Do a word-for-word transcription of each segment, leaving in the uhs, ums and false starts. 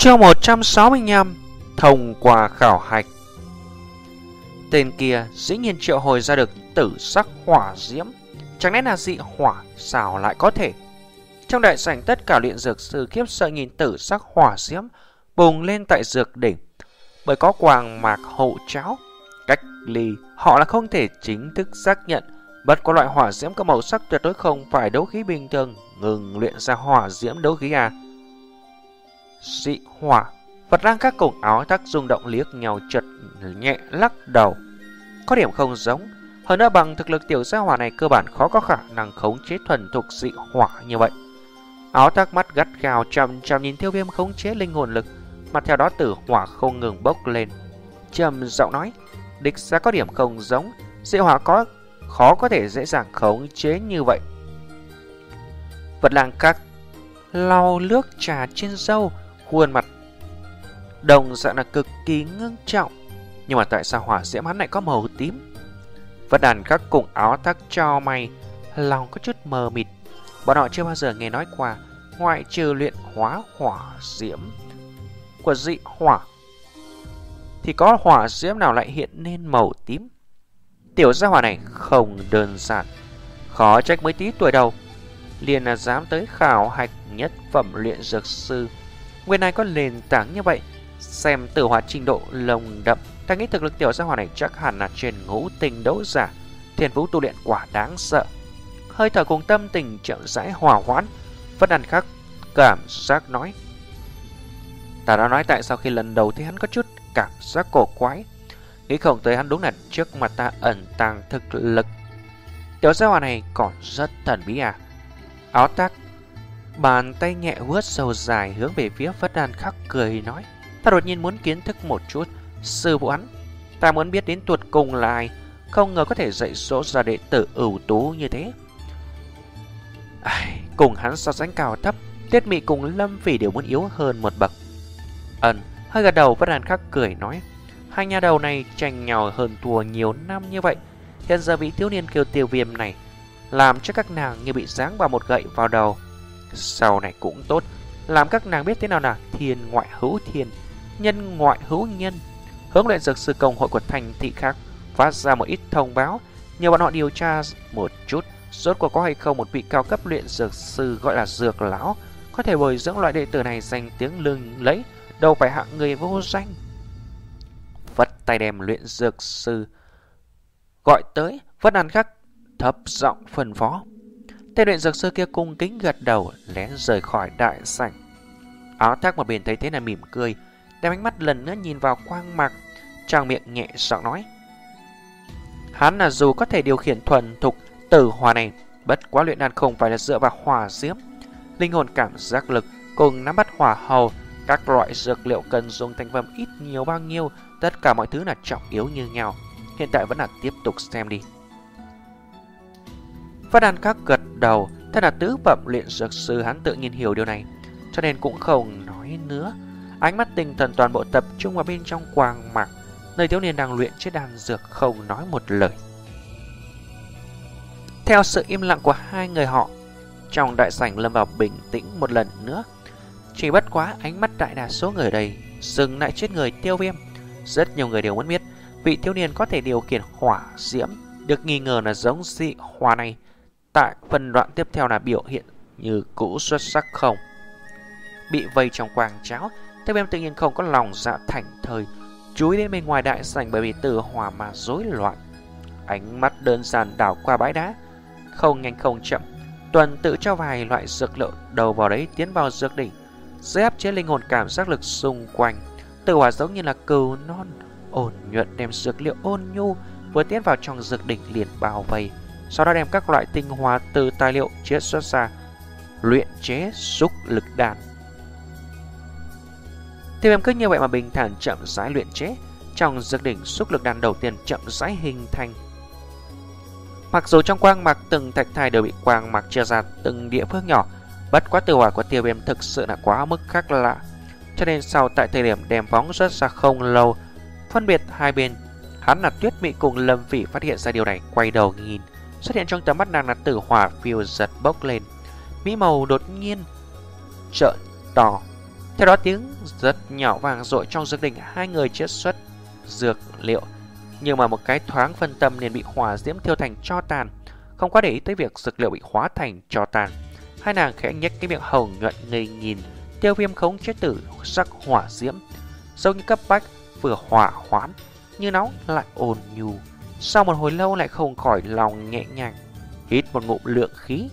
Chương một trăm sáu mươi lăm. Thông qua khảo hạch. Tên kia dĩ nhiên triệu hồi ra được tử sắc hỏa diễm. Chẳng lẽ là dị hỏa? Sao lại có thể? Trong đại sảnh tất cả luyện dược sư khiếp sợ nhìn tử sắc hỏa diễm bùng lên tại dược đỉnh. Bởi có quàng mạc hộ cháo cách ly, họ là không thể chính thức xác nhận bất có loại hỏa diễm có màu sắc tuyệt đối không phải đấu khí bình thường. Ngừng luyện ra hỏa diễm đấu khí à? Dị hỏa. Vật lang các cùng áo tác rung động liếc nhau, chợt nhẹ lắc đầu. Có điểm không giống. Hơn nữa bằng thực lực tiểu gia hỏa này cơ bản khó có khả năng khống chế thuần thục dị hỏa như vậy. Áo tác mắt gắt gao chằm chằm nhìn Tiêu Viêm khống chế linh hồn lực, mà theo đó tử hỏa không ngừng bốc lên. Trầm giọng nói, đích ra có điểm không giống. Dị hỏa có khó có thể dễ dàng khống chế như vậy. Vật lang các lau nước trà trên râu, khuôn mặt đồng dạng là cực kỳ ngưng trọng. Nhưng mà tại sao hỏa diễm hắn lại có màu tím? Vật đàn các cùng áo tác cho mày, lòng có chút mờ mịt. Bọn họ chưa bao giờ nghe nói qua, ngoại trừ luyện hóa hỏa diễm của dị hỏa thì có hỏa diễm nào lại hiện lên màu tím. Tiểu gia hỏa này không đơn giản, khó trách mới tí tuổi đầu liền là dám tới khảo hạch nhất phẩm luyện dược sư. Nguyên này có nền tảng như vậy, xem tử hỏa trình độ lồng đậm, ta nghĩ thực lực tiểu gia hỏa này chắc hẳn là trên ngũ tinh đấu giả. Thiên phú tu luyện quả đáng sợ. Hơi thở cùng tâm tình chậm rãi hòa hoãn, Vất Đàn Khắc cảm giác nói, ta đã nói tại sao khi lần đầu thấy hắn có chút cảm giác cổ quái, nghĩ không tới hắn đúng là trước mặt ta ẩn tàng thực lực. Tiểu gia hỏa này còn rất thần bí à? Áo tác bàn tay nhẹ vuốt sâu dài hướng về phía Vất Đàn Khắc cười nói, ta đột nhiên muốn kiến thức một chút sư phụ hắn. Ta muốn biết đến tuột cùng là ai, không ngờ có thể dạy dỗ ra đệ tử ưu tú như thế. Ai, cùng hắn so sánh cao thấp, Tiết Mị cùng Lâm Phỉ đều muốn yếu hơn một bậc. Ẩn hơi gật đầu, Vất Đàn Khắc cười nói, hai nhà đầu này tranh nhau hơn thua nhiều năm như vậy, hiện giờ vị thiếu niên kêu Tiêu Viêm này làm cho các nàng như bị giáng vào một gậy vào đầu. Sau này cũng tốt, làm các nàng biết thế nào là thiên ngoại hữu thiên, nhân ngoại hữu nhân. Hướng luyện dược sư công hội của thành thị khác phát ra một ít thông báo, nhờ bọn họ điều tra một chút rốt cuộc có hay không một vị cao cấp luyện dược sư gọi là Dược Lão có thể bồi dưỡng loại đệ tử này danh tiếng lừng lẫy, đâu phải hạng người vô danh. Vất tay đem luyện dược sư gọi tới, Vất Đàn Khắc thấp giọng phân phó. Tên luyện dược sư kia cung kính gật đầu, lén rời khỏi đại sảnh. Áo thác một bên thấy thế là mỉm cười, đem ánh mắt lần nữa nhìn vào quang mạc, trang miệng nhẹ giọng nói, hắn là dù có thể điều khiển thuần thục tử hỏa này, bất quá luyện đan không phải là dựa vào hỏa diễm, linh hồn cảm giác lực cùng nắm bắt hỏa hầu, các loại dược liệu cần dùng thành phẩm ít nhiều bao nhiêu, tất cả mọi thứ là trọng yếu như nhau. Hiện tại vẫn là tiếp tục xem đi. Phát Đan Các gật đầu, thật là tứ phẩm luyện dược sư, hắn tự nhiên hiểu điều này, cho nên cũng không nói nữa. Ánh mắt tinh thần toàn bộ tập trung vào bên trong quang mạc, nơi thiếu niên đang luyện chế đan dược, không nói một lời. Theo sự im lặng của hai người họ, trong đại sảnh lâm vào bình tĩnh một lần nữa. Chỉ bất quá ánh mắt đại đa số người ở đây dừng lại trên người Tiêu Viêm. Rất nhiều người đều muốn biết vị thiếu niên có thể điều khiển hỏa diễm được nghi ngờ là giống dị hỏa này tại phần đoạn tiếp theo là biểu hiện như cũ xuất sắc không. Bị vây trong quang cháo, Tiêu Viêm tự nhiên không có lòng dạ thảnh thơi chú ý đến bên ngoài đại sảnh, bởi vì tử hỏa mà rối loạn. Ánh mắt đơn giản đảo qua bãi đá, không nhanh không chậm, tuần tự cho vài loại dược liệu đầu vào đấy tiến vào dược đỉnh. Dưới áp chế linh hồn cảm giác lực xung quanh, tử hỏa giống như là cừu non ổn nhuận đem dược liệu ôn nhu vừa tiến vào trong dược đỉnh liền bao vây, sau đó đem các loại tinh hoa từ tài liệu chế xuất ra luyện chế xúc lực đan. Tiêu Viêm cứ như vậy mà bình thản chậm rãi luyện chế. Trong dược đỉnh, xúc lực đan đầu tiên chậm rãi hình thành. Mặc dù trong quang mạc từng thạch thai đều bị quang mạc chia ra từng địa phương nhỏ, bất quá tử hỏa của Tiêu Viêm thực sự là quá mức khác lạ, cho nên sau tại thời điểm đem phóng xuất ra không lâu, phân biệt hai bên, hắn là Tuyết Mị cùng Lâm Phỉ phát hiện ra điều này, quay đầu nhìn, xuất hiện trong tầm mắt nàng là tử hỏa phiêu giật bốc lên, mỹ màu đột nhiên trợn to, Theo đó tiếng rất nhỏ vang dội trong dược đỉnh, hai người chiết xuất dược liệu, nhưng mà một cái thoáng phân tâm nên bị hỏa diễm thiêu thành tro tàn. Không quá để ý tới việc dược liệu bị hóa thành tro tàn, hai nàng khẽ nhếch cái miệng hồng nhuận ngây nhìn Tiêu Viêm khống chế tử sắc hỏa diễm, giống như cấp bách, vừa hỏa hoãn như nóng lại ôn nhu. Sau một hồi lâu lại không khỏi lòng nhẹ nhàng hít một ngụm lượng khí.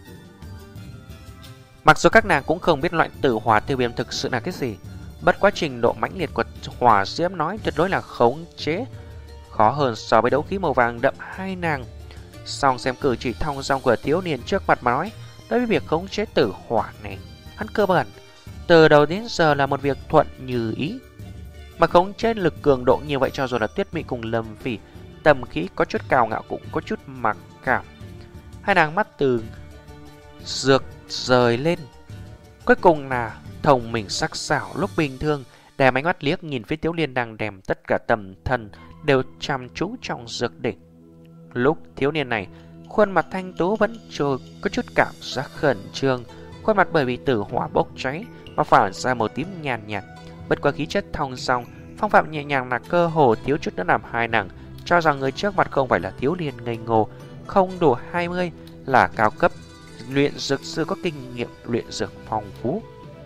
Mặc dù các nàng cũng không biết loại tử hỏa tiêu viêm thực sự là cái gì, bất quá trình độ mãnh liệt của hỏa diễm nói tuyệt đối là khống chế khó hơn so với đấu khí màu vàng đậm hai nàng. Song xem cử chỉ thong dong của thiếu niên trước mặt mà nói, đối với việc khống chế tử hỏa này, hắn cơ bản từ đầu đến giờ là một việc thuận như ý. Mà khống chế lực cường độ như vậy, cho dù là Tuyết Mị cùng Lâm Phỉ tầm khí có chút cao ngạo cũng có chút mặc cảm. Hai nàng mắt từ dược rời lên, cuối cùng là thông mình sắc sảo. Lúc bình thường đem ánh mắt liếc nhìn phía Tiếu Liên đang đem tất cả tâm thần đều chăm chú trong dược đỉnh. Lúc thiếu niên này, khuôn mặt thanh tú vẫn trôi có chút cảm giác khẩn trương, khuôn mặt bởi vì tử hỏa bốc cháy mà phản ra màu tím nhàn nhạt, nhạt. Bất qua khí chất thong dong, phong phạm nhẹ nhàng là cơ hồ thiếu chút nữa làm hai nàng cho rằng người trước mặt không phải là thiếu niên ngây ngô, không đủ hai mươi, là cao cấp luyện dược sư có kinh nghiệm luyện dược phong phú.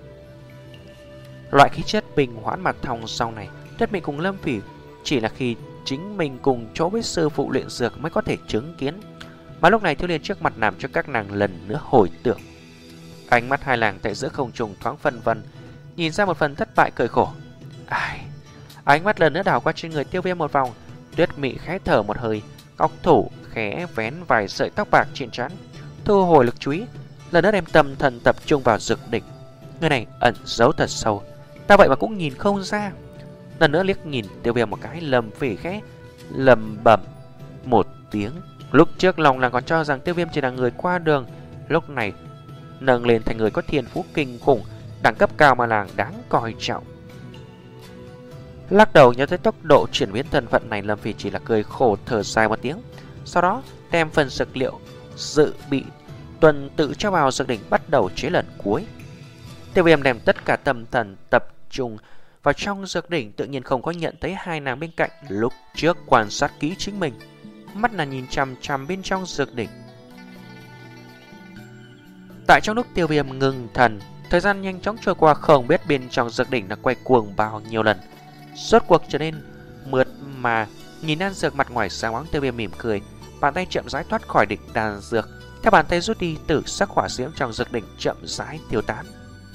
Loại khí chất bình hoãn mặt thong dong này, Tuyết Mị cùng Lâm Phỉ chỉ là khi chính mình cùng chỗ với sư phụ luyện dược mới có thể chứng kiến. Mà lúc này thiếu niên trước mặt làm cho các nàng lần nữa hồi tưởng. Ánh mắt hai nàng tại giữa không trung thoáng phân vân, nhìn ra một phần thất bại cười khổ. Ai... Ánh mắt lần nữa đảo qua trên người Tiêu Viêm một vòng, Tuyết Mị khẽ thở một hơi, góc thủ khẽ vén vài sợi tóc bạc trên trán, thu hồi lực chú ý, lần nữa đem tâm thần tập trung vào dược đỉnh. Người này ẩn giấu thật sâu, ta vậy mà cũng nhìn không ra. Lần nữa liếc nhìn Tiêu Viêm một cái, Lâm Phỉ khẽ lầm bẩm một tiếng. Lúc trước lòng nàng còn cho rằng Tiêu Viêm chỉ là người qua đường, lúc này nâng lên thành người có thiên phú kinh khủng, đẳng cấp cao mà nàng đáng coi trọng. Lắc đầu nhớ tới tốc độ chuyển biến thân phận này, Lâm Phỉ chỉ là cười khổ thở dài một tiếng, sau đó đem phần dược liệu dự bị tuần tự cho vào dược đỉnh, bắt đầu chế lần cuối. Tiêu Viêm đem tất cả tâm thần tập trung vào trong dược đỉnh, tự nhiên không có nhận thấy hai nàng bên cạnh lúc trước quan sát kỹ chính mình, mắt là nhìn chằm chằm bên trong dược đỉnh. Tại trong lúc Tiêu Viêm ngừng thần, thời gian nhanh chóng trôi qua, không biết bên trong dược đỉnh đã quay cuồng bao nhiêu lần. Rốt cuộc trở nên mượt mà, nhìn đan dược mặt ngoài sáng bóng, Tiêu Viêm mỉm cười, bàn tay chậm rãi thoát khỏi đỉnh đan dược, theo bàn tay rút đi, tử sắc hỏa diễm trong dược đỉnh chậm rãi tiêu tán.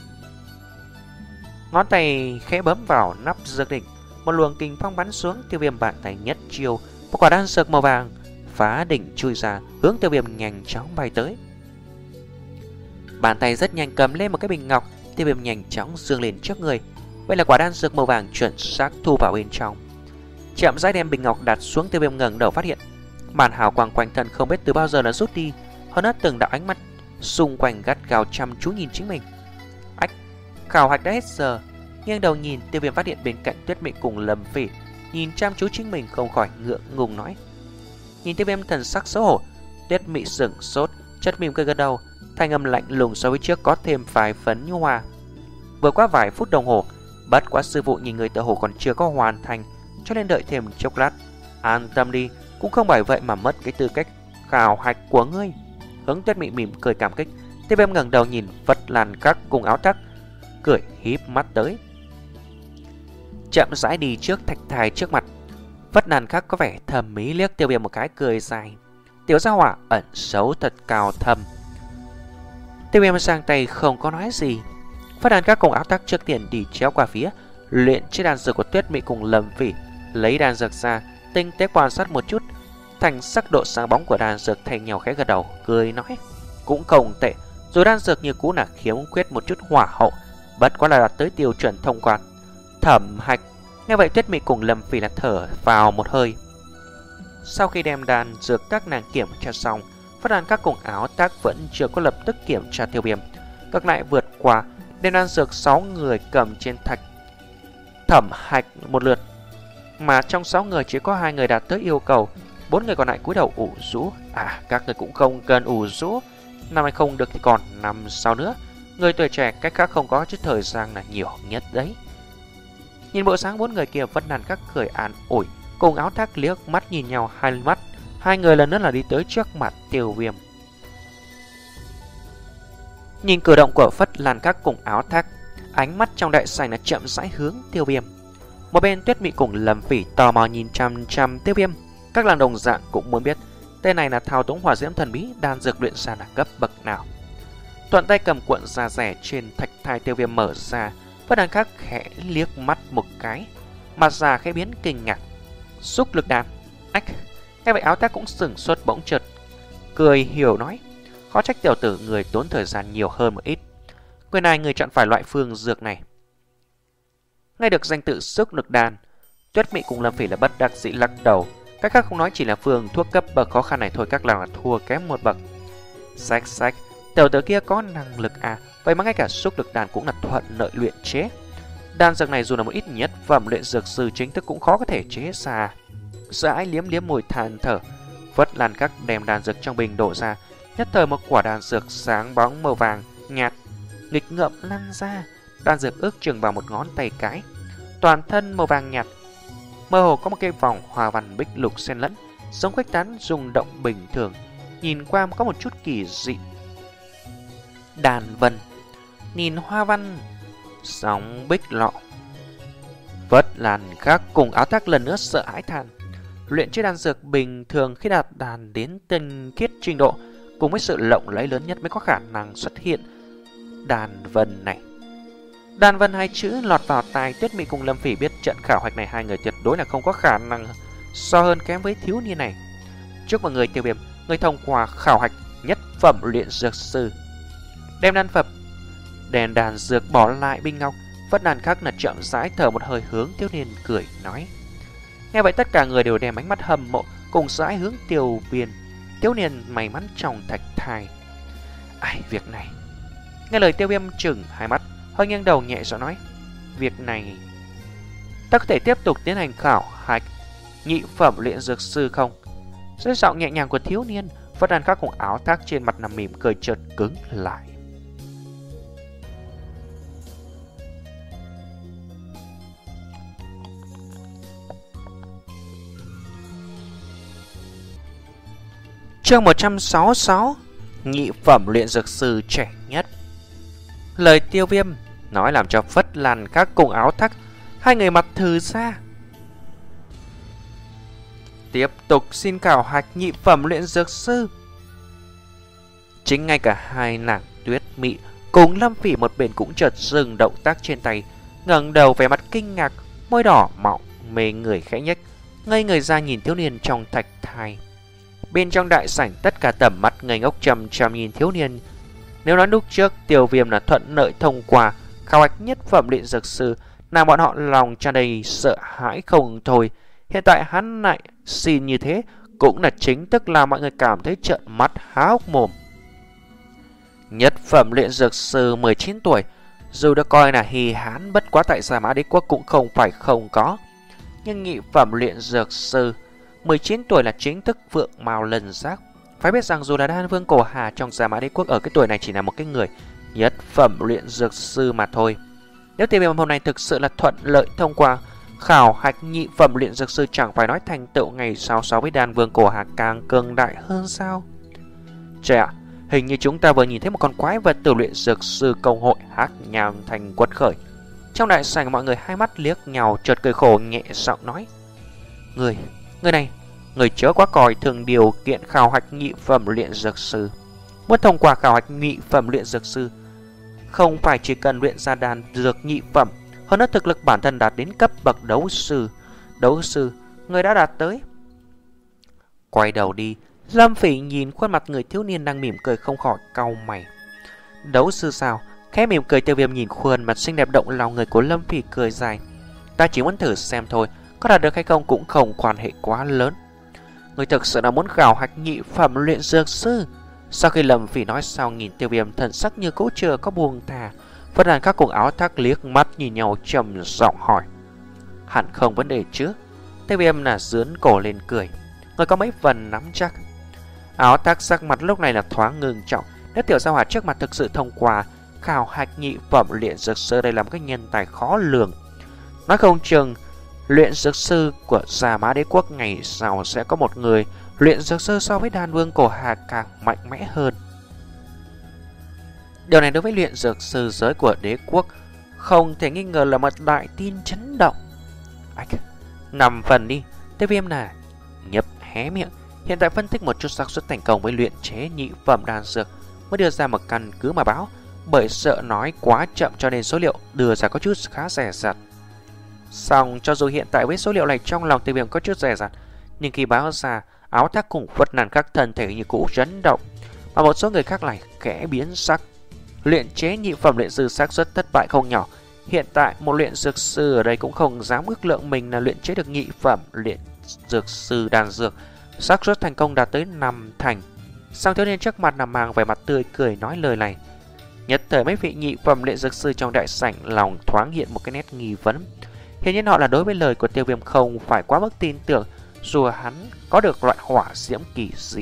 Ngón tay khẽ bấm vào nắp dược đỉnh, một luồng kình phong bắn xuống. Tiêu Viêm bàn tay nhất chiêu, một quả đan dược màu vàng phá đỉnh chui ra, hướng Tiêu Viêm nhanh chóng bay tới. Bàn tay rất nhanh cầm lên một cái bình ngọc, Tiêu Viêm nhanh chóng dương lên trước người. Vậy là quả đan dược màu vàng chuẩn xác thu vào bên trong. Chậm rãi đem bình ngọc đặt xuống, Tiêu Viêm ngẩng đầu phát hiện màn hào quang quanh thân không biết từ bao giờ đã rút đi, hơn nữa từng đạo ánh mắt xung quanh gắt gao chăm chú nhìn chính mình. Ách, khảo hạch đã hết giờ. Nghiêng đầu nhìn, Tiêu Viêm phát hiện bên cạnh Tuyết Mị cùng Lâm Phỉ nhìn chăm chú chính mình, không khỏi ngượng ngùng nói. Nhìn Tiêu Viêm thần sắc xấu hổ, Tuyết Mị sững sốt, chất mỉm cười gật đầu, thanh âm lạnh lùng so với trước có thêm vài phần nhu hòa. Vừa qua vài phút đồng hồ, bất quá sư phụ nhìn người tự hồ còn chưa có hoàn thành, cho nên đợi thêm chốc lát. An tâm đi, cũng không bởi vậy mà mất cái tư cách khảo hạch của ngươi. Hướng Tuyết Mị mỉm cười cảm kích. Tiêu Viêm ngẩng đầu nhìn Phất Lan Các cùng Áo Tắc, cười híp mắt tới, chậm rãi đi trước thạch thai trước mặt. Phất Lan Các có vẻ thầm mỹ liếc Tiêu Viêm một cái, cười dài. Tiểu gia hỏa ẩn xấu thật cao thâm. Tiêu Viêm sang tay không có nói gì. Phất Lan Các cùng Áo Tắc trước tiền đi chéo qua phía luyện chế đan dược của Tuyết Mị cùng Lâm Phỉ, lấy đan dược ra, tinh tế quan sát một chút thành sắc độ sáng bóng của đan dược, thay nhau khẽ gật đầu, cười nói cũng không tệ. Rồi đan dược như cũ là khiếm khuyết một chút hỏa hậu, bất quá là đạt tới tiêu chuẩn thông qua thẩm hạch. Nghe vậy Tuyết Mị cùng Lâm Phỉ là thở vào một hơi. Sau khi đem đan dược các nàng kiểm tra xong, Phất Lan Các cùng Áo Tắc vẫn chưa có lập tức kiểm tra Tiêu Viêm, ngược lại vượt qua đem đan dược sáu người cầm trên thạch thẩm hạch một lượt. Mà trong sáu người chỉ có hai người đạt tới yêu cầu, bốn người còn lại cúi đầu ủ rũ. À, các người cũng không cần ủ rũ, năm nay không được thì còn năm sau nữa. Người tuổi trẻ cách khác không có chứ thời gian là nhiều nhất đấy. Nhìn bộ sáng bốn người kia, Vân Hàn Các cười an ủi, cùng Áo Thác liếc mắt nhìn nhau hai mắt. Hai người lần nữa là đi tới trước mặt Tiêu Viêm. Nhìn cử động của Phất Lan Các cùng Áo Thác, ánh mắt trong đại sảnh là chậm rãi hướng Tiêu Viêm. Một bên Tuyết Mị cùng Lâm Phỉ tò mò nhìn chăm chăm Tiêu Viêm. Các làng đồng dạng cũng muốn biết tên này là thao túng hỏa diễm thần bí đan dược luyện ra là cấp bậc nào. Thuận tay cầm cuộn da rẻ trên thạch thai Tiêu Viêm mở ra, Vân Hàn Các khẽ liếc mắt một cái, mặt già khẽ biến kinh ngạc. Xúc lực đan. Ách. Nghe vậy Áo Thác cũng sửng sốt bỗng chợt cười hiểu nói, khó trách tiểu tử người tốn thời gian nhiều hơn một ít. Người này người chọn phải loại phương dược này. Nghe được danh tự xúc lực đan, Tuyết Mị cùng Lâm Phỉ là bất đắc dĩ lắc đầu. Các khác không nói, chỉ là phương thuốc cấp bậc khó khăn này thôi, các làng là thua kém một bậc. Xách xách, tiểu tử kia có năng lực à? Vậy mà ngay cả xúc lực đan cũng là thuận lợi luyện chế. Đan dược này dù là một ít nhất phẩm luyện dược sư chính thức cũng khó có thể chế ra. Sợ ái liếm liếm mùi than thở, Vất Lan Các đem đan dược trong bình đổ ra. Nhất thời một quả đan dược sáng bóng màu vàng nhạt nghịch ngợm lăn ra. Đan dược ước chừng vào một ngón tay cái, toàn thân màu vàng nhạt, mơ hồ có một cái vòng hoa văn bích lục xen lẫn, giống khuếch tán rung động bình thường, nhìn qua có một chút kỳ dị. Đàn vân, nhìn hoa văn sóng bích lọ. Vất Lan Các cùng Áo Thác lần nữa sợ hãi than. Luyện chế đan dược bình thường khi đạt đàn đến tinh khiết trình độ, cùng với sự lộng lẫy lớn nhất mới có khả năng xuất hiện đàn vân này. Đàn vân hai chữ lọt vào tai Tuyết Mị cùng Lâm Phỉ, biết trận khảo hạch này hai người tuyệt đối là không có khả năng so hơn kém với thiếu niên này. Trước mọi người Tiêu Viêm, người thông qua khảo hạch nhất phẩm luyện dược sư, đem đan phẩm đèn đàn dược bỏ lại bình ngọc. Vất Lan Các là chậm rãi thở một hơi hướng thiếu niên cười nói. Nghe vậy tất cả người đều đem ánh mắt hâm mộ cùng rãi hướng Tiêu Viêm. Thiếu niên may mắn trong thạch thai. Ai, việc này. Nghe lời Tiêu Viêm chừng hai mắt, hơi nghiêng đầu nhẹ giọng nói, việc này ta có thể tiếp tục tiến hành khảo hạch nhị phẩm luyện dược sư không? Dưới giọng nhẹ nhàng của thiếu niên, Vất Lan Các cùng Áo Thác trên mặt nằm mỉm cười chợt cứng lại. Chương một trăm sáu mươi sáu, nhị phẩm luyện dược sư trẻ nhất. Lời Tiêu Viêm nói làm cho Vất Lan Các cùng Áo Thác hai người mặt thừ ra. Tiếp tục xin khảo hạch nhị phẩm luyện dược sư. Chính ngay cả hai nàng Tuyết Mị cùng Lâm Phỉ một bên cũng chợt dừng động tác trên tay, ngẩng đầu vẻ mặt kinh ngạc, môi đỏ mọng mê người khẽ nhếch, ngây người ra nhìn thiếu niên trong thạch thai. Bên trong đại sảnh tất cả tầm mắt ngây ngốc chằm chằm nhìn thiếu niên. Nếu nói lúc trước Tiêu Viêm là thuận lợi thông qua khảo hạch nhất phẩm luyện dược sư, làm bọn họ lòng tràn đầy sợ hãi không thôi, hiện tại hắn lại xin như thế, cũng là chính thức làm mọi người cảm thấy trợn mắt há hốc mồm. Nhất phẩm luyện dược sư mười chín tuổi, dù được coi là hì hán bất quá tại Gia Mã Đế Quốc cũng không phải không có, nhưng nhị phẩm luyện dược sư mười chín tuổi là chính thức vượng mao lần giác. Phải biết rằng dù là Đan Vương Cổ Hà trong Gia Mã Đế Quốc ở cái tuổi này chỉ là một cái người nhất phẩm luyện dược sư mà thôi. Nếu Tiêu Viêm hôm nay thực sự là thuận lợi thông qua khảo hạch nhị phẩm luyện dược sư, chẳng phải nói thành tựu ngày sau so với Đan Vương Cổ Hà càng cường đại hơn sao? Trời ạ, hình như chúng ta vừa nhìn thấy một con quái vật từ luyện dược sư công hội Hắc Nham Thành quật khởi. Trong đại sảnh mọi người hai mắt liếc nhau, chợt cười khổ nhẹ giọng nói: Người, người này, người chớ quá coi thường điều kiện khảo hạch nhị phẩm luyện dược sư. Muốn thông qua khảo hạch nhị phẩm luyện dược sư, không phải chỉ cần luyện ra đan dược nhị phẩm, hơn nữa thực lực bản thân đạt đến cấp bậc đấu sư. Đấu sư, người đã đạt tới. Quay đầu đi, Lâm Phỉ nhìn khuôn mặt người thiếu niên đang mỉm cười không khỏi cau mày. Đấu sư sao? Khẽ mỉm cười, Tiêu Viêm nhìn khuôn mặt xinh đẹp động lòng người của Lâm Phỉ cười dài. Ta chỉ muốn thử xem thôi, có đạt được hay không cũng không quan hệ quá lớn. Người thực sự là muốn khảo hạch nhị phẩm luyện dược sư? Sau khi Lâm Phỉ nói xong, nhìn Tiêu Viêm thần sắc như cũ chưa có buông thả. Vất Lan Các cùng Áo Thác liếc mắt nhìn nhau trầm giọng hỏi: Hẳn không vấn đề chứ? Tiêu Viêm là dướn cổ lên cười, người có mấy phần nắm chắc. Áo Thác sắc mặt lúc này là thoáng ngưng trọng. Nếu tiểu gia hỏa trước mặt thực sự thông qua khảo hạch nhị phẩm luyện dược sư đây là một cái nhân tài khó lường. Nói không chừng luyện dược sư của Gia Mã Đế Quốc ngày sau sẽ có một người luyện dược sư so với Đan Vương Cổ Hà càng mạnh mẽ hơn. Điều này đối với luyện dược sư giới của đế quốc không thể nghi ngờ là một đại tin chấn động. Ách, nằm phần đi, Tiêu Viêm này nhấp hé miệng. Hiện tại phân tích một chút xác suất thành công với luyện chế nhị phẩm đan dược mới đưa ra một căn cứ mà báo, bởi sợ nói quá chậm cho nên số liệu đưa ra có chút khá rẻ rặt. Song cho dù hiện tại với số liệu này trong lòng Tiêu Viêm có chút rẻ rặt, nhưng khi báo ra, Áo Thác cùng Phất Nàn các thân thể như cũ chấn động, mà một số người khác lại khẽ biến sắc. Luyện chế nhị phẩm luyện sư xác suất thất bại không nhỏ. Hiện tại một luyện dược sư ở đây cũng không dám ước lượng mình là luyện chế được nhị phẩm luyện dược sư đan dược, xác suất thành công đạt tới năm thành. Sang thiếu niên trước mặt nằm màng vẻ mặt tươi cười nói lời này. Nhất thời mấy vị nhị phẩm luyện dược sư trong đại sảnh lòng thoáng hiện một cái nét nghi vấn. Hiển nhiên họ là đối với lời của Tiêu Viêm không phải quá mức tin tưởng, dù hắn có được loại hỏa diễm kỳ dị.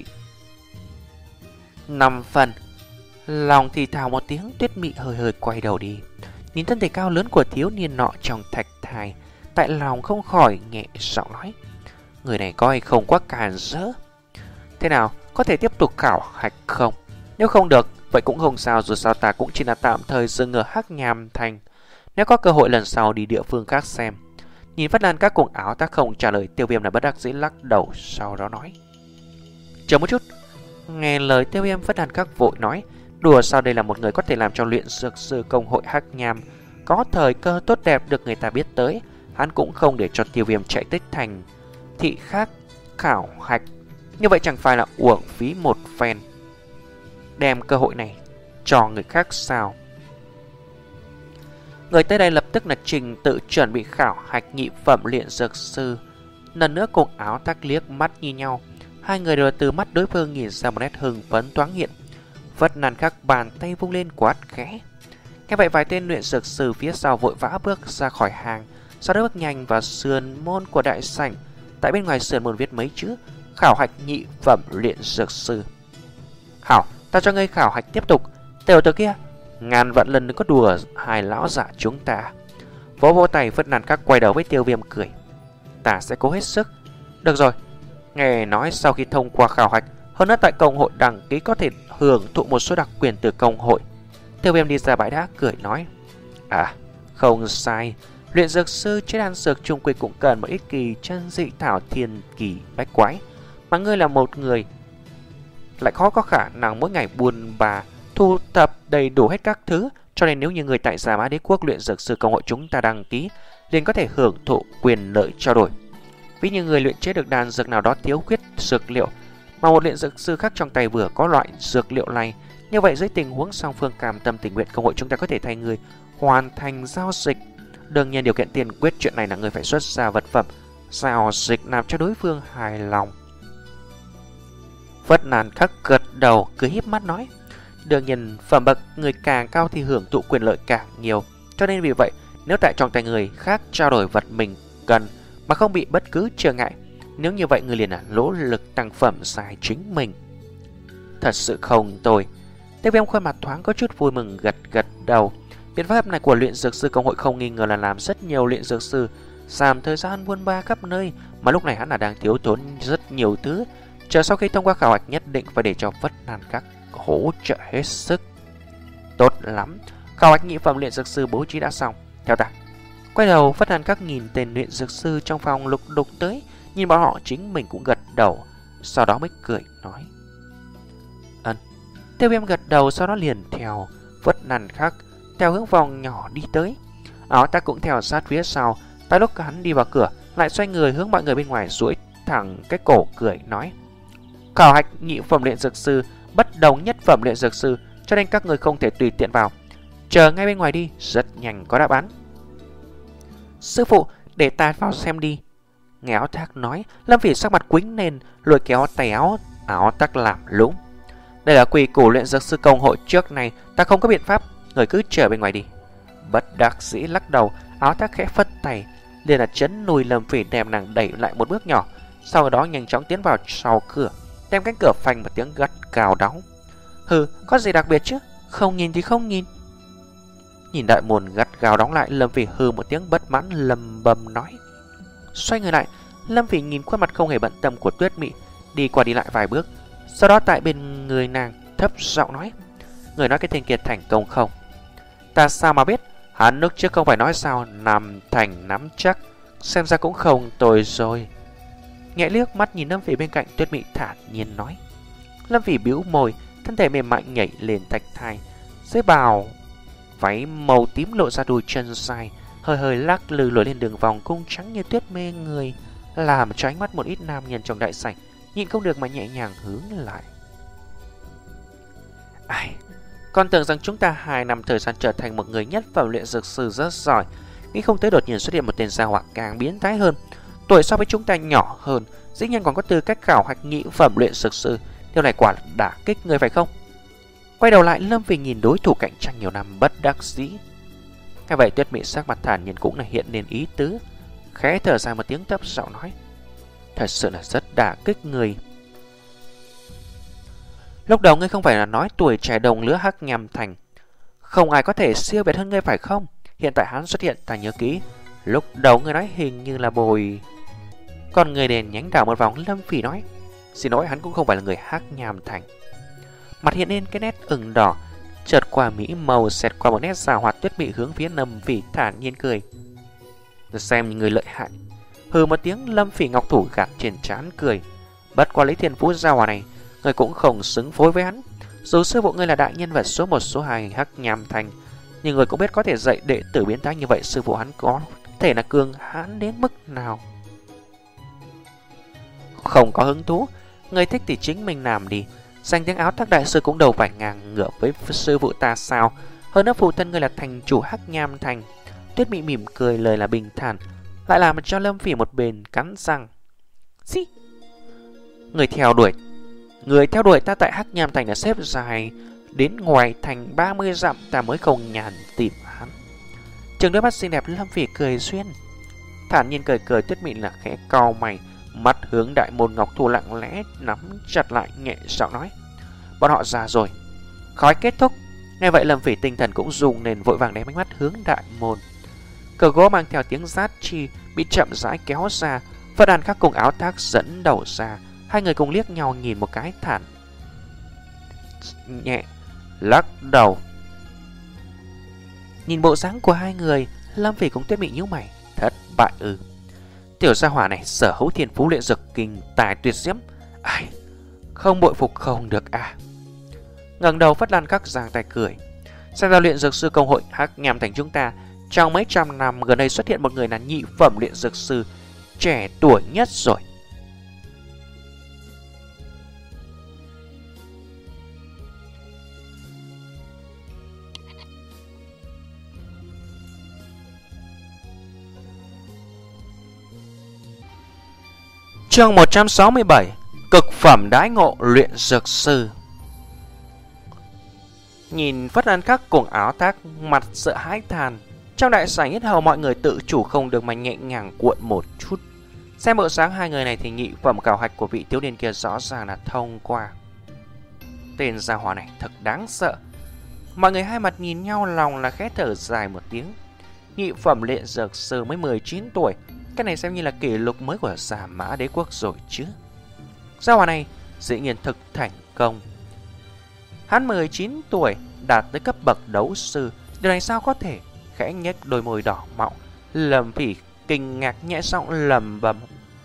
Năm phần. Lòng thì thào một tiếng, Tuyết Mị hơi hơi quay đầu đi, nhìn thân thể cao lớn của thiếu niên nọ trong thạch thai, tại lòng không khỏi nhẹ giọng nói: người này coi không quá càn rỡ. Thế nào, có thể tiếp tục khảo hạch không? Nếu không được, vậy cũng không sao, dù sao ta cũng chỉ là tạm thời dừng ở Hắc Nham Thành. Nếu có cơ hội lần sau đi địa phương khác xem. Nhìn Phất Lan các cùng Áo Thác không trả lời, Tiêu Viêm là bất đắc dĩ lắc đầu, sau đó nói: chờ một chút. Nghe lời Tiêu Viêm, Phất Lan các vội nói: đùa sao, đây là một người có thể làm cho luyện dược sư công hội Hắc Nham có thời cơ tốt đẹp được người ta biết tới. Hắn cũng không để cho Tiêu Viêm chạy tới thành thị khác khảo hạch, như vậy chẳng phải là uổng phí một phen, đem cơ hội này cho người khác sao? Người tới đây lập tức là trình tự chuẩn bị khảo hạch nhị phẩm luyện dược sư. Lần nữa cùng Áo Thác liếc mắt như nhau, hai người đều từ mắt đối phương nhìn ra một nét hưng phấn thoáng hiện. Phất Nàn khắc bàn tay vung lên quát khẽ. Nghe vậy vài tên luyện dược sư phía sau vội vã bước ra khỏi hàng, sau đó bước nhanh vào sườn môn của đại sảnh. Tại bên ngoài sườn môn viết mấy chữ: khảo hạch nhị phẩm luyện dược sư. Hảo, ta cho ngươi khảo hạch tiếp tục. Tiểu tử kia, ngàn vạn lần đừng có đùa hai lão giả chúng ta. Vỗ vỗ tay, Phất Nàn khắc quay đầu với Tiêu Viêm cười: ta sẽ cố hết sức. Được rồi, nghe nói sau khi thông qua khảo hạch, hơn nữa tại công hội đăng ký có thể hưởng thụ một số đặc quyền từ công hội. Tiêu Viêm đi ra bãi đá cười nói: à, không sai, luyện dược sư chế đan dược chung quy cũng cần một ít kỳ chân dị thảo thiên kỳ bách quái, mà ngươi là một người lại khó có khả năng mỗi ngày buôn bà thu thập đầy đủ hết các thứ, cho nên nếu như người tại Gia Mã Đế Quốc luyện dược sư công hội chúng ta đăng ký, liền có thể hưởng thụ quyền lợi trao đổi. Ví như người luyện chế được đan dược nào đó thiếu khuyết dược liệu, mà một luyện dược sư khác trong tay vừa có loại dược liệu này, như vậy dưới tình huống song phương cam tâm tình nguyện, công hội chúng ta có thể thay người hoàn thành giao dịch. Đương nhiên điều kiện tiên quyết chuyện này là người phải xuất ra vật phẩm giao dịch làm cho đối phương hài lòng. Phất Nàn khắc gật đầu cười híp mắt nói: đương nhiên phẩm bậc người càng cao thì hưởng thụ quyền lợi càng nhiều, cho nên vì vậy nếu tại trong tay người khác trao đổi vật mình cần mà không bị bất cứ trở ngại, nếu như vậy người liền là nỗ lực tăng phẩm dài chính mình. Thật sự không tồi. Tiêu Viêm khuôn mặt thoáng có chút vui mừng gật gật đầu. Biện pháp này của luyện dược sư công hội không nghi ngờ là làm rất nhiều luyện dược sư giảm thời gian buôn ba khắp nơi, mà lúc này hắn là đang thiếu thốn rất nhiều thứ. Chờ sau khi thông qua khảo hạch nhất định phải để cho Phất Nàn các hỗ trợ hết sức. Tốt lắm, khảo hạch nhị phẩm luyện dược sư bố trí đã xong, theo ta. Quay đầu, Phất Nàn các nhìn tên luyện dược sư trong phòng lục đục tới, nhìn bọn họ chính mình cũng gật đầu, sau đó mới cười nói: ân. Tiêu Viêm gật đầu, sau đó liền theo Phất Nàn khắc theo hướng vòng nhỏ đi tới. Áo Thác cũng theo sát phía sau. Tại lúc hắn đi vào cửa, lại xoay người hướng mọi người bên ngoài duỗi thẳng cái cổ cười nói: khảo hạch nhị phẩm luyện dược sư bất đồng nhất phẩm luyện dược sư, cho nên các người không thể tùy tiện vào, chờ ngay bên ngoài đi, rất nhanh có đáp án. Sư phụ, để ta vào xem đi. Nghe Áo Thác nói, Lâm Phỉ sắc mặt quĩnh lên, lôi kéo tay áo Áo Thác làm lũng. Đây là quy củ luyện dược sư công hội, trước này ta không có biện pháp, người cứ chờ bên ngoài đi. Bất đắc dĩ lắc đầu, Áo Thác khẽ phất tay, liền là chấn nuôi Lâm Phỉ đem nàng đẩy lại một bước nhỏ, sau đó nhanh chóng tiến vào sau cửa, đem cánh cửa phanh một tiếng gắt gào đóng. Hừ, có gì đặc biệt chứ? Không nhìn thì không nhìn. Nhìn đại môn gắt gao đóng lại, Lâm Phỉ hừ một tiếng bất mãn lầm bầm nói. Xoay người lại, Lâm Phỉ nhìn khuôn mặt không hề bận tâm của Tuyết Mị, đi qua đi lại vài bước. Sau đó tại bên người nàng thấp giọng nói. Người nói cái tên kia thành công không? Ta sao mà biết? Hắn lúc trước không phải nói sao nằm thành nắm chắc. Xem ra cũng không tồi rồi. Nhẹ liếc mắt nhìn Lâm Phỉ bên cạnh, Tuyết Mị thản nhiên nói. Lâm Phỉ bĩu môi, thân thể mềm mại nhảy lên thạch thai. Dưới bào váy màu tím lộ ra đùi chân dài, hơi hơi lắc lư lội lên đường vòng cung trắng như tuyết mê người, làm cho ánh mắt một ít nam nhân trong đại sảnh nhịn không được mà nhẹ nhàng hướng lại. Ai, con tưởng rằng chúng ta hai năm thời gian trở thành một người nhất phẩm luyện dược sư rất giỏi, nghĩ không tới đột nhiên xuất hiện một tên gia hỏa càng biến thái hơn, tuổi so với chúng ta nhỏ hơn, dĩ nhiên còn có tư cách khảo hạch nhị phẩm luyện dược sư. Điều này quả là đả kích người phải không? Quay đầu lại, Lâm Phỉ nhìn đối thủ cạnh tranh nhiều năm bất đắc dĩ. Nghe vậy, Tuyết Mị sắc mặt thản nhiên cũng là hiện lên ý tứ, khẽ thở dài một tiếng thấp giọng nói. Thật sự là rất đả kích người. Lúc đầu ngươi không phải là nói tuổi trẻ đồng lứa Hắc Nham Thành không ai có thể siêu việt hơn ngươi phải không? Hiện tại hắn xuất hiện, ta nhớ kỹ. Lúc đầu ngươi nói hình như là bồi. Còn người đèn nhánh đảo một vòng, Lâm Phỉ nói. Xin lỗi, hắn cũng không phải là người Hắc Nham Thành. Mặt hiện lên cái nét ửng đỏ, chợt qua mỹ màu xẹt qua một nét giảo hoạt. Tuyết Mị hướng phía Lâm Phỉ thản nhiên cười. Xem như người lợi hại. Hừ một tiếng, Lâm Phỉ ngọc thủ gạt trên trán cười. Bất qua lấy thiên phú gia hỏa này, người cũng không xứng phối với hắn. Dù sư phụ ngươi là đại nhân vật số một số hai Hắc Nham Thành, nhưng người cũng biết có thể dạy đệ tử biến thái như vậy, sư phụ hắn có thể là cường hãn đến mức nào. Không có hứng thú, người thích thì chính mình làm đi. Danh tiếng áo thác đại sư cũng đâu phải ngang ngửa với sư phụ ta sao? Hơn nữa phụ thân ngươi là thành chủ Hắc Nham Thành. Tuyết Mị mỉm cười, lời là bình thản, lại làm cho Lâm Phỉ một bên cắn răng. Xí, người theo đuổi, người theo đuổi ta tại Hắc Nham Thành là xếp dài đến ngoài thành ba mươi dặm, ta mới không nhàn tìm hắn. Trừng đôi mắt xinh đẹp, Lâm Phỉ cười xuyên, thản nhiên cười cười. Tuyết Mị là khẽ cau mày, mắt hướng đại môn ngọc thủ lặng lẽ nắm chặt lại, nhẹ giọng nói. Bọn họ già rồi. Khói kết thúc. Nghe vậy, Lâm Phỉ tinh thần cũng rung lên, vội vàng đem ánh mắt hướng đại môn. Cửa gỗ mang theo tiếng rát chi bị chậm rãi kéo ra. Phất Đàn Khắc cùng Áo Thác dẫn đầu ra. Hai người cùng liếc nhau nhìn một cái, thản nhẹ lắc đầu. Nhìn bộ dáng của hai người, Lâm Phỉ cũng Tuyết Mị nhíu mày. Thất bại ư? Tiểu gia hỏa này sở hữu thiên phú luyện dược kinh tài tuyệt diễm, ai không bội phục không được à. Ngẩng đầu, Phất Lan Khắc giang tay cười. Xem ra luyện dược sư công hội Hắc Nham Thành chúng ta trong mấy trăm năm gần đây xuất hiện một người là nhị phẩm luyện dược sư trẻ tuổi nhất rồi. Chương một trăm sáu mươi bảy. Cực phẩm đãi ngộ luyện dược sư. Nhìn Phất Lan Khắc cùng Áo Thác mặt sợ hãi than, trong đại sảnh ít hầu mọi người tự chủ không được mà nhẹ nhàng cuộn một chút. Xem bộ sáng hai người này thì nhị phẩm khảo hạch của vị thiếu niên kia rõ ràng là thông qua. Tên gia hỏa này thật đáng sợ. Mọi người hai mặt nhìn nhau, lòng là khẽ thở dài một tiếng. Nhị phẩm luyện dược sư mới mười chín tuổi, cái này xem như là kỷ lục mới của Giả Mã Đế Quốc rồi chứ. Gia hỏa này dĩ nhiên thực thành công. Hắn mười chín tuổi đạt tới cấp bậc đấu sư, điều này sao có thể? Khẽ nhếch đôi môi đỏ mọng, Lâm Phỉ kinh ngạc nhẹ giọng lẩm bẩm.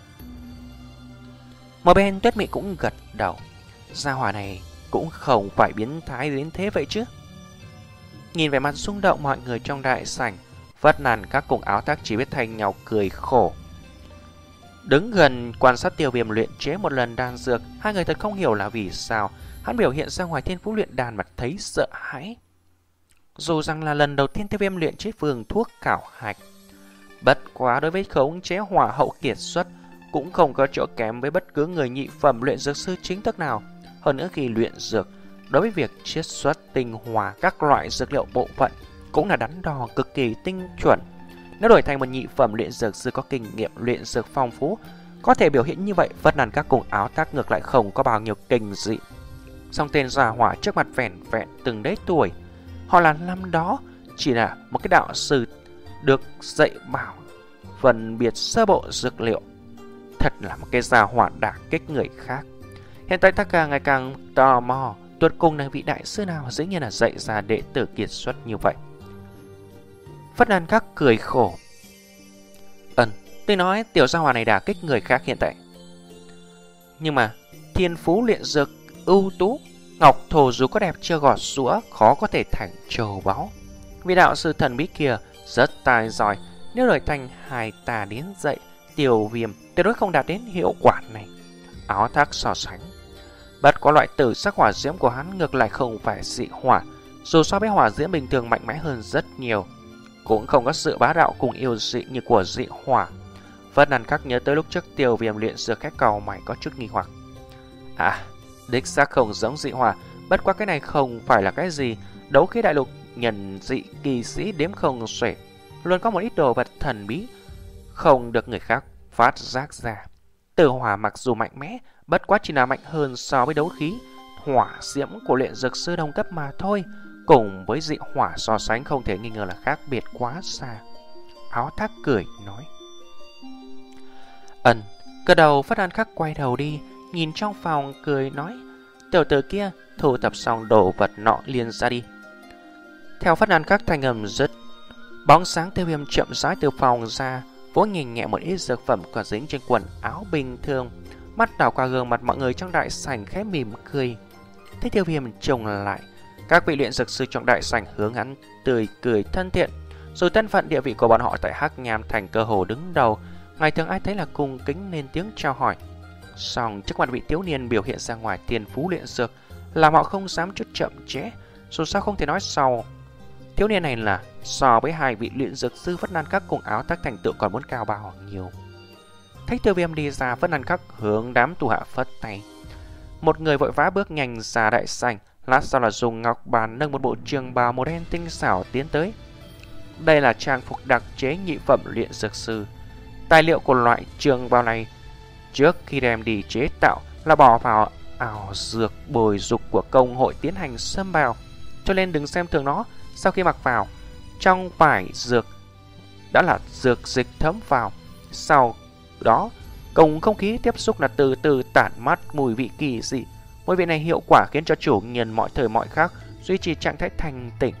Một bên Tuyết Mị cũng gật đầu. Gia hỏa này cũng không phải biến thái đến thế vậy chứ. Nhìn vẻ mặt rung động mọi người trong đại sảnh, Phất Lan Khắc cùng Áo Thác chỉ biết thay nhau cười khổ. Đứng gần quan sát Tiêu Viêm luyện chế một lần đan dược, hai người thật không hiểu là vì sao hắn biểu hiện ra ngoài thiên phú luyện đan mà thấy sợ hãi. Dù rằng là lần đầu tiên Tiêu Viêm luyện chế phương thuốc khảo hạch, bất quá đối với khống chế hỏa hậu kiệt xuất cũng không có chỗ kém với bất cứ người nhị phẩm luyện dược sư chính thức nào. Hơn nữa khi luyện dược, đối với việc chiết xuất tinh hòa các loại dược liệu bộ phận cũng là đắn đo cực kỳ tinh chuẩn. Nếu đổi thành một nhị phẩm luyện dược sư có kinh nghiệm luyện dược phong phú, có thể biểu hiện như vậy, Phất Lan Khắc cùng Áo Thác ngược lại không có bao nhiêu kinh dị. Song tên già hỏa trước mặt vẻn vẹn từng đấy tuổi, họ là năm đó chỉ là một cái đạo sư được dạy bảo phân biệt sơ bộ dược liệu. Thật là một cái gia hỏa đả kích người khác. Hiện tại ta càng ngày càng tò mò, tuột cùng là vị đại sư nào dĩ nhiên là dạy ra đệ tử kiệt xuất như vậy. Phất Lan Các cười khổ. Ừm, tôi nói tiểu gia hỏa này đả kích người khác hiện tại. Nhưng mà thiên phú luyện dược ưu tú, ngọc thổ dù có đẹp chưa gọt sũa, khó có thể thành châu báu. Vị đạo sư thần bí kia rất tài giỏi, nếu đổi thành hai ta đến dạy Tiêu Viêm tuyệt đối không đạt đến hiệu quả này. Áo Thác so sánh, bất có loại tử sắc hỏa diễm của hắn ngược lại không phải dị hỏa, dù so với hỏa diễm bình thường mạnh mẽ hơn rất nhiều, cũng không có sự bá đạo cùng yêu dị như của dị hỏa. Vân Đàn Các nhớ tới lúc trước Tiêu Viêm luyện dược cái cầu mày có chút nghi hoặc. À, đích xác không giống dị hỏa, bất quá cái này không phải là cái gì. Đấu khí đại lục nhân dị kỳ sĩ đếm không xuể, luôn có một ít đồ vật thần bí không được người khác phát giác ra. Tử hỏa mặc dù mạnh mẽ, bất quá chỉ là mạnh hơn so với đấu khí hỏa diễm của luyện dược sư đồng cấp mà thôi. Cùng với dị hỏa so sánh không thể nghi ngờ là khác biệt quá xa. Áo Thác cười nói. Ẩn, cơ đầu Phất An Khắc quay đầu đi, nhìn trong phòng cười nói. Tiểu tử kia thu thập xong đồ vật nọ liền ra đi. Theo Phất An Khắc thanh âm dứt, bóng sáng Tiêu Viêm chậm rãi từ phòng ra, vỗ nhìn nhẹ một ít dược phẩm còn dính trên quần áo bình thường. Mắt đảo qua gương mặt mọi người trong đại sảnh khẽ mỉm cười. Thấy Tiêu Viêm trông lại, các vị luyện dược sư trong đại sảnh hướng hắn tươi cười thân thiện. Dù thân phận địa vị của bọn họ tại Hắc Nham Thành cơ hồ đứng đầu, ngày thường ai thấy là cung kính nên tiếng chào hỏi. Song trước mặt vị thiếu niên biểu hiện ra ngoài tiền phú luyện dược, làm họ không dám chút chậm trễ. Dù sao không thể nói sau, thiếu niên này là so với hai vị luyện dược sư Phất Lan Các cùng Áo Thác thành tựu còn muốn cao bao nhiều. Thấy Tiêu Viêm đi ra, Phất Lan Các hướng đám tù hạ phất tay. Một người vội vã bước nhanh ra đại sảnh, lát sau là dùng ngọc bàn nâng một bộ trường bào màu đen tinh xảo tiến tới. Đây là trang phục đặc chế nhị phẩm luyện dược sư. Tài liệu của loại trường bào này trước khi đem đi chế tạo là bỏ vào ảo dược bồi dục của công hội tiến hành xâm bào, cho nên đừng xem thường nó. Sau khi mặc vào, trong vải dược đã là dược dịch thấm vào, sau đó cùng không khí tiếp xúc là từ từ tản mát mùi vị kỳ dị. Mùi vị này hiệu quả khiến cho chủ nhân mọi thời mọi khác duy trì trạng thái thanh tỉnh.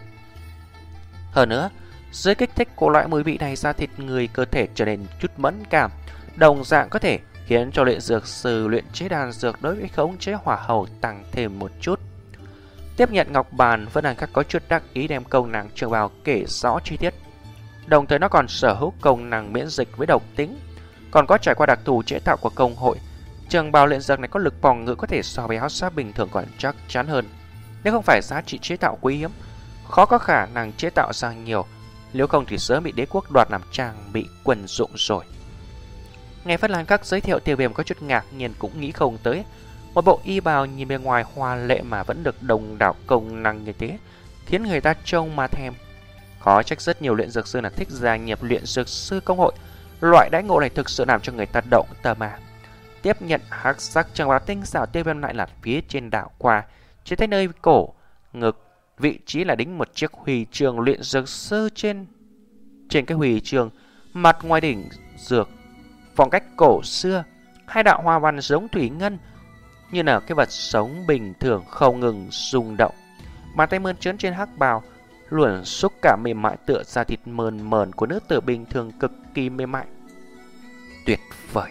Hơn nữa, dưới kích thích của loại mùi vị này, da thịt người cơ thể trở nên chút mẫn cảm, đồng dạng có thể khiến cho luyện dược sư luyện chế đan dược đối với khống chế hỏa hầu tăng thêm một chút. Tiếp nhận ngọc bàn, Vân Hàn Các có chút đắc ý đem công năng trường bào kể rõ chi tiết. Đồng thời nó còn sở hữu công năng miễn dịch với độc tính, còn có trải qua đặc thù chế tạo của công hội. Trường bào luyện dược này có lực phòng ngự có thể so với áo giáp bình thường còn chắc chắn hơn. Nếu không phải giá trị chế tạo quý hiếm, khó có khả năng chế tạo ra nhiều, nếu không thì sớm bị đế quốc đoạt làm trang bị quân dụng rồi. Nghe Phất Lan Các giới thiệu, Tiêu Viêm có chút ngạc nhiên cũng nghĩ không tới. Một bộ y bào nhìn bề ngoài hoa lệ mà vẫn được đồng đảo công năng như thế, khiến người ta trông mà thèm. Khó trách rất nhiều luyện dược sư là thích gia nhập luyện dược sư công hội. Loại đãi ngộ này thực sự làm cho người ta động tâm à. Tiếp nhận hắc sắc trường bào tinh xảo, Tiêu Viêm lại là phía trên đảo qua, chỉ thấy nơi cổ ngực vị trí là đính một chiếc huy chương luyện dược sư. Trên trên cái huy chương, mặt ngoài đỉnh dược phong cách cổ xưa, hai đạo hoa văn giống thủy ngân như là cái vật sống bình thường không ngừng rung động. Bàn tay mơn trớn trên hắc bào luồn xúc cảm mềm mại tựa da thịt mờn mờn của nữ tử bình thường, cực kỳ mềm mại tuyệt vời.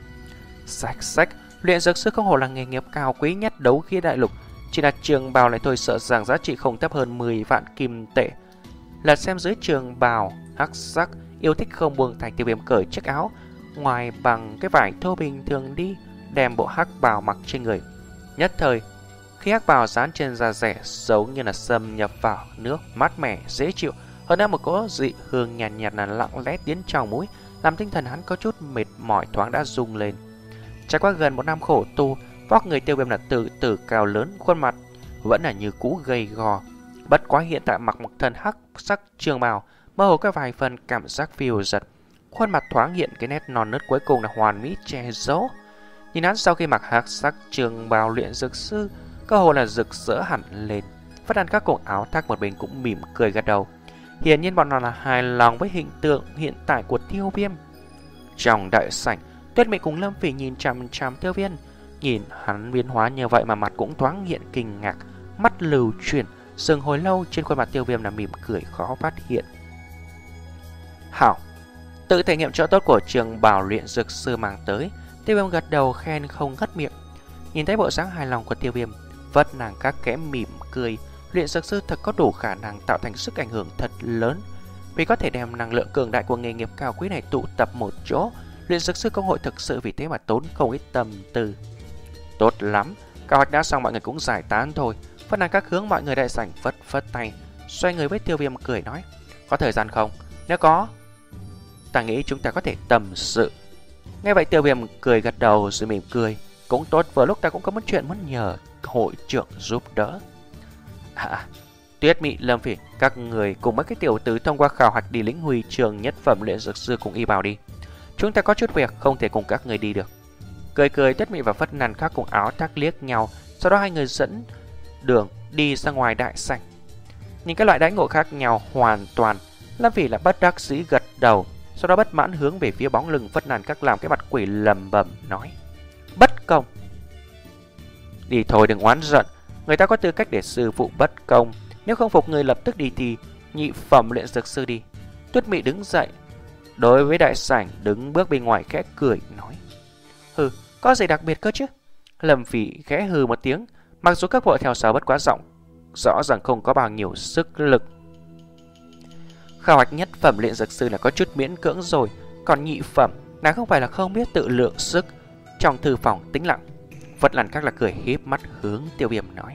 Sách sách, luyện dược sư không hổ là nghề nghiệp cao quý nhất đấu khí đại lục. Chỉ là trường bào này thôi sợ rằng giá trị không thấp hơn mười vạn kim tệ. Lật xem dưới trường bào hắc sắc, yêu thích không buông thành, Tiêu Viêm cởi chiếc áo ngoài bằng cái vải thô bình thường đi, đem bộ hắc bào mặc trên người. Nhất thời, khi hắc bào dán trên da rẻ giống như là xâm nhập vào nước, mát mẻ dễ chịu, hơn nữa một cỗ dị hương nhàn nhạt, nhạt là lặng lẽ tiến trong mũi, làm tinh thần hắn có chút mệt mỏi thoáng đã rung lên. Trải qua gần một năm khổ tu, vóc người Tiêu Viêm là từ từ cao lớn, khuôn mặt vẫn là như cũ gầy gò. Bất quá hiện tại mặc một thân hắc sắc trường bào, mơ hồ có vài phần cảm giác phiêu giật. Khuôn mặt thoáng hiện cái nét non nớt cuối cùng là hoàn mỹ che giấu. Nhìn hắn sau khi mặc hắc sắc trường bào luyện dược sư, cơ hồ là rực rỡ hẳn lên. Phất Lan Các cùng Áo Thác một bên cũng mỉm cười gật đầu. Hiển nhiên bọn họ là hài lòng với hình tượng hiện tại của Tiêu Viêm. Trong đại sảnh, Tuyết Mị cùng Lâm Phỉ nhìn chằm chằm Tiêu Viêm. Nhìn hắn biến hóa như vậy mà mặt cũng thoáng hiện kinh ngạc, mắt lưu chuyển, dừng hồi lâu trên khuôn mặt Tiêu Viêm là mỉm cười khó phát hiện. Hảo, tự thể nghiệm chỗ tốt của trường bảo luyện dược sư mang tới. Tiêu Viêm gật đầu khen không ngất miệng. Nhìn thấy bộ dáng hài lòng của Tiêu Viêm, Vất Nàng Các kẽ mỉm cười. Luyện dược sư thật có đủ khả năng tạo thành sức ảnh hưởng thật lớn, vì có thể đem năng lượng cường đại của nghề nghiệp cao quý này tụ tập một chỗ. Luyện dược sư công hội thực sự vì thế mà tốn không ít tâm tư. Tốt lắm, kế hoạch đã xong, mọi người cũng giải tán thôi. Vất Nàng Các hướng mọi người đại sảnh phất phất tay, xoay người với Tiêu Viêm cười nói: có thời gian không? Nếu có, ta nghĩ chúng ta có thể tâm sự. Nghe vậy Tiêu Viêm cười gật đầu rồi mỉm cười. Cũng tốt, vừa lúc ta cũng có một chuyện muốn nhờ hội trưởng giúp đỡ. À, Tuyết Mị, Lâm Phỉ, các người cùng mấy cái tiểu tử thông qua khảo hạch đi lĩnh huy trường nhất phẩm luyện dược sư cùng y bào đi. Chúng ta có chút việc không thể cùng các người đi được. Cười cười, Tuyết Mị và Vất Nàng Các cùng áo tác liếc nhau. Sau đó hai người dẫn đường đi ra ngoài đại sảnh. Nhìn các loại đãi ngộ khác nhau hoàn toàn, Lâm Phỉ là bất đắc dĩ gật đầu. Sau đó bất mãn hướng về phía bóng lưng Vất Nàng Các làm cái mặt quỷ lầm bầm nói: bất công. Đi thôi, đừng oán giận, người ta có tư cách để sư phụ bất công. Nếu không phục người lập tức đi thi nhị phẩm luyện dược sư đi. Tuyết Mị đứng dậy, đối với đại sảnh đứng bước bên ngoài khẽ cười nói: hừ, có gì đặc biệt cơ chứ? Lâm Phỉ khẽ hừ một tiếng, mặc dù các vợ theo sau bất quá giọng rõ ràng không có bao nhiêu sức lực. Khảo hạch nhất phẩm luyện dược sư là có chút miễn cưỡng rồi, còn nhị phẩm nàng không phải là không biết tự lượng sức. Trong thư phòng tĩnh lặng, Vất Nàng Các là cười híp mắt hướng Tiêu Viêm nói.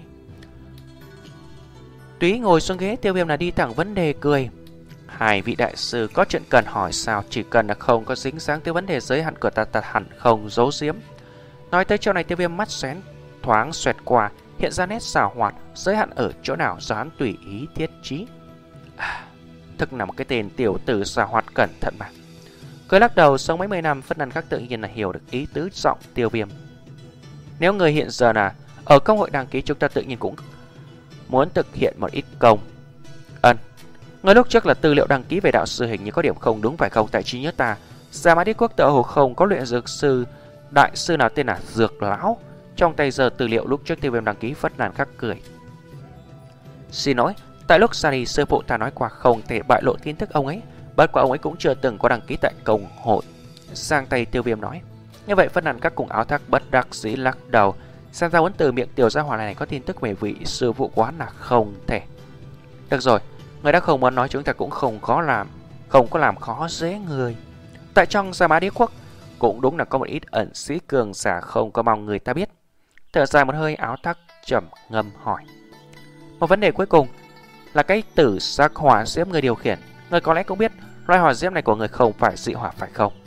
Túy ngồi xuống ghế, Tiêu Viêm là đi thẳng vấn đề cười: hai vị đại sư có chuyện cần hỏi sao? Chỉ cần là không có dính dáng tới vấn đề giới hạn của ta, ta hẳn không giấu giếm. Nói tới chỗ này, Tiêu Viêm mắt xén thoáng xoẹt qua, hiện ra nét xảo hoạt. Giới hạn ở chỗ nào do hắn tùy ý thiết trí. À, thực là một cái tên tiểu tử xảo hoạt cẩn thận mà. Cười lắc đầu, sống mấy mươi năm, Vất Nàng Các tự nhiên là hiểu được ý tứ giọng Tiêu Viêm. Nếu người hiện giờ là ở công hội đăng ký, chúng ta tự nhiên cũng muốn thực hiện một ít công ân. Người lúc trước là tư liệu đăng ký về đạo sư, hình như có điểm không đúng phải không? Tại trí nhớ ta, Gia Mã Đế Quốc tựa hồ không có luyện dược sư đại sư nào tên là Dược Lão. Trong tay giờ tư liệu lúc trước Tiêu Viêm đăng ký. Vất Nàng Các cười: xin lỗi, tại lúc ra đi sư phụ ta nói qua không thể bại lộ tin tức ông ấy. Bất quá ông ấy cũng chưa từng có đăng ký tại công hội. Sang tay Tiêu Viêm nói. Như vậy Vất Nàng Các cùng áo thác bất đắc dĩ lắc đầu. Xem ra muốn từ miệng tiểu gia hỏa này có tin tức về vị sư phụ quán là không thể. Được rồi, người đã không muốn nói, chúng ta cũng không có làm Không có làm khó dễ người. Tại trong Gia Mã Đế Quốc cũng đúng là có một ít ẩn sĩ cường giả không có mong người ta biết. Thở dài một hơi, áo thác trầm ngâm hỏi: một vấn đề cuối cùng là cái tử sắc hỏa diễm người điều khiển. Người có lẽ cũng biết loài hỏa diễm này của người không phải dị hỏa phải không?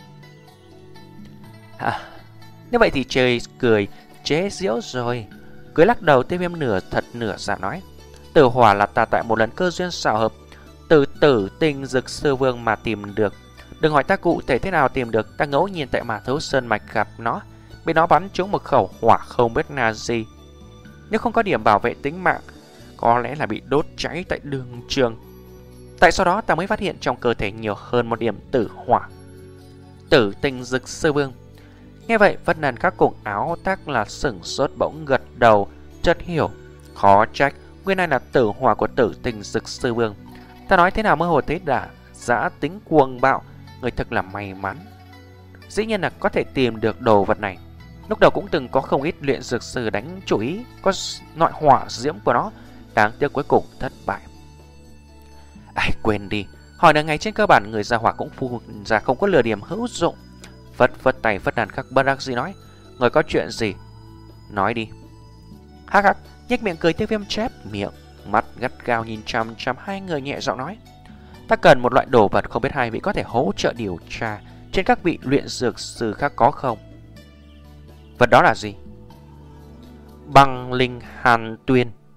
À, như vậy thì trời cười chế giễu rồi. Cười lắc đầu, Tiêu Viêm nửa thật nửa giả nói: tử hỏa là ta tại một lần cơ duyên xảo hợp từ Tử Tinh Dực Sư Vương mà tìm được. Đừng hỏi ta cụ thể thế nào tìm được, ta ngẫu nhiên tại Mà Thấu Sơn Mạch gặp nó, bị nó bắn trúng một khẩu hỏa không biết là gì. Nếu không có điểm bảo vệ tính mạng, có lẽ là bị đốt cháy tại đường trường. Tại sau đó ta mới phát hiện trong cơ thể nhiều hơn một điểm tử hỏa. Tử Tinh Dực Sư Vương. Nghe vậy Vất Nàng Các cùng áo tác là sửng sốt, bỗng gật đầu, chợt hiểu. Khó trách nguyên này là tử hỏa của Tử Tinh Dực Sư Vương. Ta nói thế nào mơ hồ thế đã giã tính cuồng bạo. Người thật là may mắn, dĩ nhiên là có thể tìm được đồ vật này. Lúc đầu cũng từng có không ít luyện dược sư đánh chủ ý có loại hỏa diễm của nó, đáng tiếc cuối cùng thất bại. Ai quên đi, hỏi là ngày trên cơ bản người ra hỏa cũng phu ra không có lừa điểm hữu dụng. Vất vất tay Vất Nàng Các bất đắc dĩ nói: người có chuyện gì nói đi. Hắc hắc, nhếch miệng cười, Tiêu Viêm chép miệng, mắt gắt gao nhìn chằm chằm hai người, nhẹ giọng nói: ta cần một loại đồ vật, không biết hai vị có thể hỗ trợ điều tra trên các vị luyện dược sư khác có không? Vật đó là gì? Băng linh hàn tuyền.